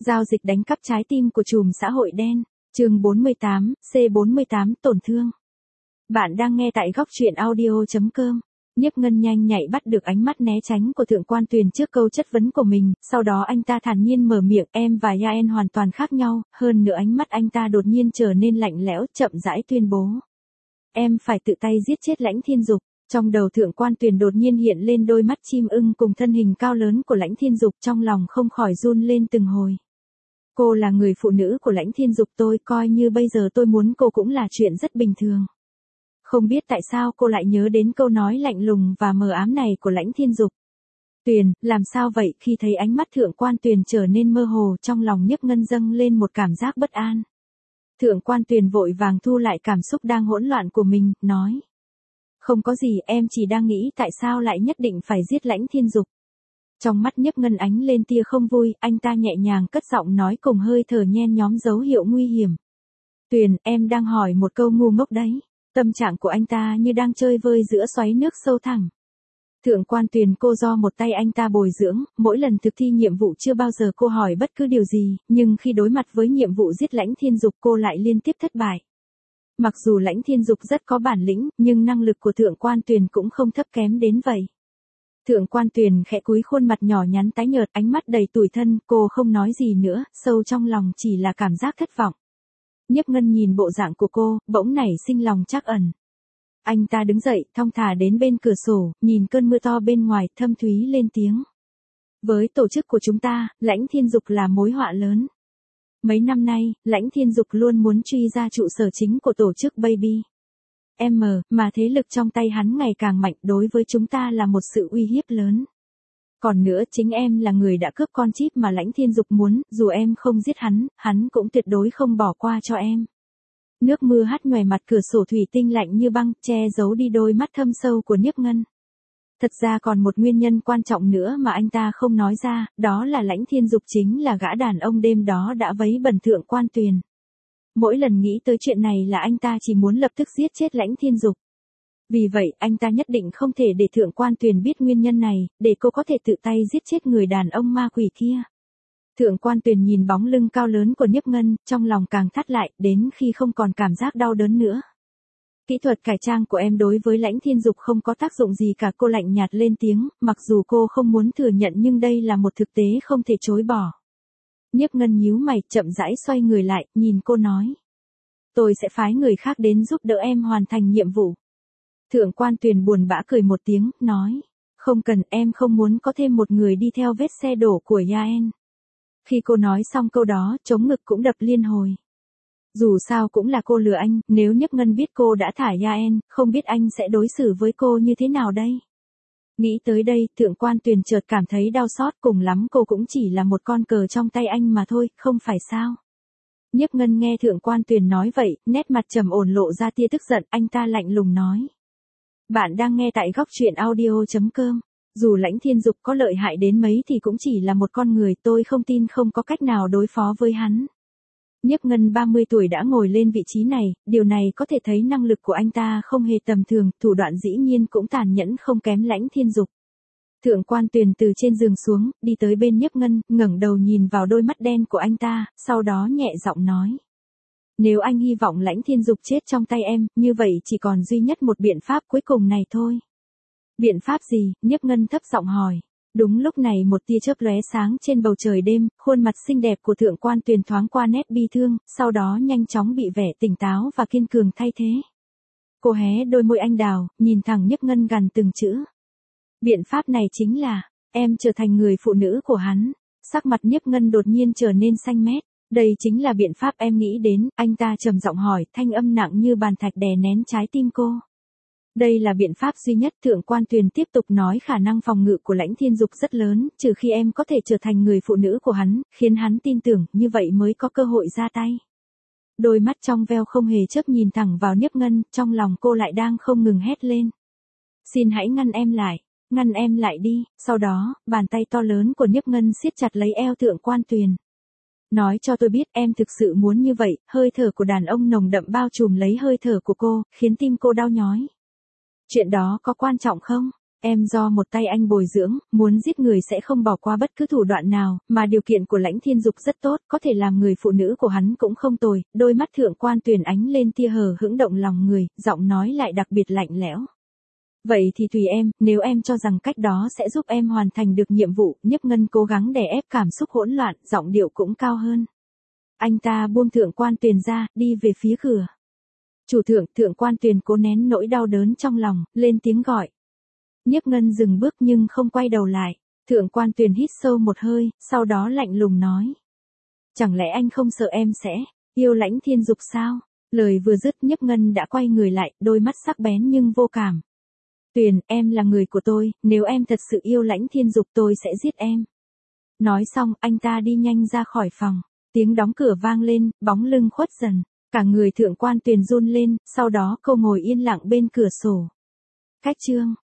Giao dịch đánh cắp trái tim của trùm xã hội đen. Chương 48, C48 tổn thương. Bạn đang nghe tại góc truyện audio.com. Nhiếp Ngân nhanh nhạy bắt được ánh mắt né tránh của Thượng Quan Tuyền trước câu chất vấn của mình, sau đó anh ta thản nhiên mở miệng, em và Yaen hoàn toàn khác nhau, hơn nữa ánh mắt anh ta đột nhiên trở nên lạnh lẽo, chậm rãi tuyên bố. Em phải tự tay giết chết Lãnh Thiên Dục. Trong đầu Thượng Quan Tuyền đột nhiên hiện lên đôi mắt chim ưng cùng thân hình cao lớn của Lãnh Thiên Dục, trong lòng không khỏi run lên từng hồi. Cô là người phụ nữ của Lãnh Thiên Dục, tôi coi như bây giờ tôi muốn cô cũng là chuyện rất bình thường. Không biết tại sao cô lại nhớ đến câu nói lạnh lùng và mờ ám này của Lãnh Thiên Dục. Tuyền, làm sao vậy? Khi thấy ánh mắt Thượng Quan Tuyền trở nên mơ hồ, trong lòng Nhiếp Ngân dâng lên một cảm giác bất an. Thượng Quan Tuyền vội vàng thu lại cảm xúc đang hỗn loạn của mình, nói. Không có gì, em chỉ đang nghĩ tại sao lại nhất định phải giết Lãnh Thiên Dục. Trong mắt Nhiếp Ngân ánh lên tia không vui, anh ta nhẹ nhàng cất giọng nói cùng hơi thở nhen nhóm dấu hiệu nguy hiểm. Tuyền, em đang hỏi một câu ngu ngốc đấy. Tâm trạng của anh ta như đang chơi vơi giữa xoáy nước sâu thẳm. Thượng Quan Tuyền cô do một tay anh ta bồi dưỡng, mỗi lần thực thi nhiệm vụ chưa bao giờ cô hỏi bất cứ điều gì, nhưng khi đối mặt với nhiệm vụ giết Lãnh Thiên Dục cô lại liên tiếp thất bại. Mặc dù Lãnh Thiên Dục rất có bản lĩnh, nhưng năng lực của Thượng Quan Tuyền cũng không thấp kém đến vậy. Thượng Quan Tuyền khẽ cúi khuôn mặt nhỏ nhắn tái nhợt, ánh mắt đầy tủi thân, cô không nói gì nữa, sâu trong lòng chỉ là cảm giác thất vọng. Nhiếp Ngân nhìn bộ dạng của cô, bỗng nảy sinh lòng trắc ẩn. Anh ta đứng dậy, thong thả đến bên cửa sổ, nhìn cơn mưa to bên ngoài, thâm thúy lên tiếng. Với tổ chức của chúng ta, Lãnh Thiên Dục là mối họa lớn. Mấy năm nay, Lãnh Thiên Dục luôn muốn truy ra trụ sở chính của tổ chức Baby M, mà thế lực trong tay hắn ngày càng mạnh, đối với chúng ta là một sự uy hiếp lớn. Còn nữa, chính em là người đã cướp con chip mà Lãnh Thiên Dục muốn, dù em không giết hắn, hắn cũng tuyệt đối không bỏ qua cho em. Nước mưa hắt nhòe mặt cửa sổ thủy tinh lạnh như băng, che giấu đi đôi mắt thâm sâu của Nhiếp Ngân. Thật ra còn một nguyên nhân quan trọng nữa mà anh ta không nói ra, đó là Lãnh Thiên Dục chính là gã đàn ông đêm đó đã vấy bẩn Thượng Quan Tuyền. Mỗi lần nghĩ tới chuyện này là anh ta chỉ muốn lập tức giết chết Lãnh Thiên Dục. Vì vậy, anh ta nhất định không thể để Thượng Quan Tuyền biết nguyên nhân này, để cô có thể tự tay giết chết người đàn ông ma quỷ kia. Thượng Quan Tuyền nhìn bóng lưng cao lớn của Nhiếp Ngân, trong lòng càng thắt lại, đến khi không còn cảm giác đau đớn nữa. Kỹ thuật cải trang của em đối với Lãnh Thiên Dục không có tác dụng gì cả, cô lạnh nhạt lên tiếng, mặc dù cô không muốn thừa nhận nhưng đây là một thực tế không thể chối bỏ. Nhiếp Ngân nhíu mày, chậm rãi xoay người lại, nhìn cô nói. Tôi sẽ phái người khác đến giúp đỡ em hoàn thành nhiệm vụ. Thượng Quan Tuyền buồn bã cười một tiếng, nói. Không cần, em không muốn có thêm một người đi theo vết xe đổ của Yaen. Khi cô nói xong câu đó, trống ngực cũng đập liên hồi. Dù sao cũng là cô lừa anh, nếu Nhiếp Ngân biết cô đã thả Yaen, không biết anh sẽ đối xử với cô như thế nào đây? Nghĩ tới đây, Thượng Quan Tuyền chợt cảm thấy đau xót, cùng lắm cô cũng chỉ là một con cờ trong tay anh mà thôi, không phải sao? Nhiếp Ngân nghe Thượng Quan Tuyền nói vậy, nét mặt trầm ổn lộ ra tia tức giận, anh ta lạnh lùng nói. Bạn đang nghe tại góc truyện audio.com. Dù Lãnh Thiên Dục có lợi hại đến mấy thì cũng chỉ là một con người, tôi không tin không có cách nào đối phó với hắn. Nhiếp Ngân 30 tuổi đã ngồi lên vị trí này, điều này có thể thấy năng lực của anh ta không hề tầm thường, thủ đoạn dĩ nhiên cũng tàn nhẫn không kém Lãnh Thiên Dục. Thượng Quan Tuyền từ trên giường xuống, đi tới bên Nhiếp Ngân, ngẩng đầu nhìn vào đôi mắt đen của anh ta, sau đó nhẹ giọng nói. Nếu anh hy vọng Lãnh Thiên Dục chết trong tay em, như vậy chỉ còn duy nhất một biện pháp cuối cùng này thôi. Biện pháp gì? Nhiếp Ngân thấp giọng hỏi. Đúng lúc này một tia chớp lóe sáng trên bầu trời đêm, khuôn mặt xinh đẹp của Thượng Quan Tuyền thoáng qua nét bi thương, sau đó nhanh chóng bị vẻ tỉnh táo và kiên cường thay thế. Cô hé đôi môi anh đào, nhìn thẳng Nhiếp Ngân gằn từng chữ. Biện pháp này chính là, em trở thành người phụ nữ của hắn. Sắc mặt Nhiếp Ngân đột nhiên trở nên xanh mét. Đây chính là biện pháp em nghĩ đến, anh ta trầm giọng hỏi, thanh âm nặng như bàn thạch đè nén trái tim cô. Đây là biện pháp duy nhất. Thượng Quan Tuyền tiếp tục nói, khả năng phòng ngự của Lãnh Thiên Dục rất lớn, trừ khi em có thể trở thành người phụ nữ của hắn, khiến hắn tin tưởng, như vậy mới có cơ hội ra tay. Đôi mắt trong veo không hề chớp nhìn thẳng vào Nhiếp Ngân, trong lòng cô lại đang không ngừng hét lên. Xin hãy ngăn em lại đi. Sau đó, bàn tay to lớn của Nhiếp Ngân siết chặt lấy eo Thượng Quan Tuyền. Nói cho tôi biết em thực sự muốn như vậy, hơi thở của đàn ông nồng đậm bao trùm lấy hơi thở của cô, khiến tim cô đau nhói. Chuyện đó có quan trọng không? Em do một tay anh bồi dưỡng, muốn giết người sẽ không bỏ qua bất cứ thủ đoạn nào, mà điều kiện của Lãnh Thiên Dục rất tốt, có thể làm người phụ nữ của hắn cũng không tồi, đôi mắt Thượng Quan Tuyền ánh lên tia hờ hững động lòng người, giọng nói lại đặc biệt lạnh lẽo. Vậy thì tùy em, nếu em cho rằng cách đó sẽ giúp em hoàn thành được nhiệm vụ, Nhiếp Ngân cố gắng đè ép cảm xúc hỗn loạn, giọng điệu cũng cao hơn. Anh ta buông Thượng Quan Tuyền ra, đi về phía cửa. Chủ thượng, Thượng Quan Tuyền cố nén nỗi đau đớn trong lòng, lên tiếng gọi. Nhiếp Ngân dừng bước nhưng không quay đầu lại. Thượng Quan Tuyền hít sâu một hơi, sau đó lạnh lùng nói. Chẳng lẽ anh không sợ em sẽ yêu Lãnh Thiên Dục sao? Lời vừa dứt Nhiếp Ngân đã quay người lại, đôi mắt sắc bén nhưng vô cảm. Tuyền, em là người của tôi, nếu em thật sự yêu Lãnh Thiên Dục tôi sẽ giết em. Nói xong, anh ta đi nhanh ra khỏi phòng. Tiếng đóng cửa vang lên, bóng lưng khuất dần. Cả người Thượng Quan Tuyền run lên, sau đó cô ngồi yên lặng bên cửa sổ. Cách chương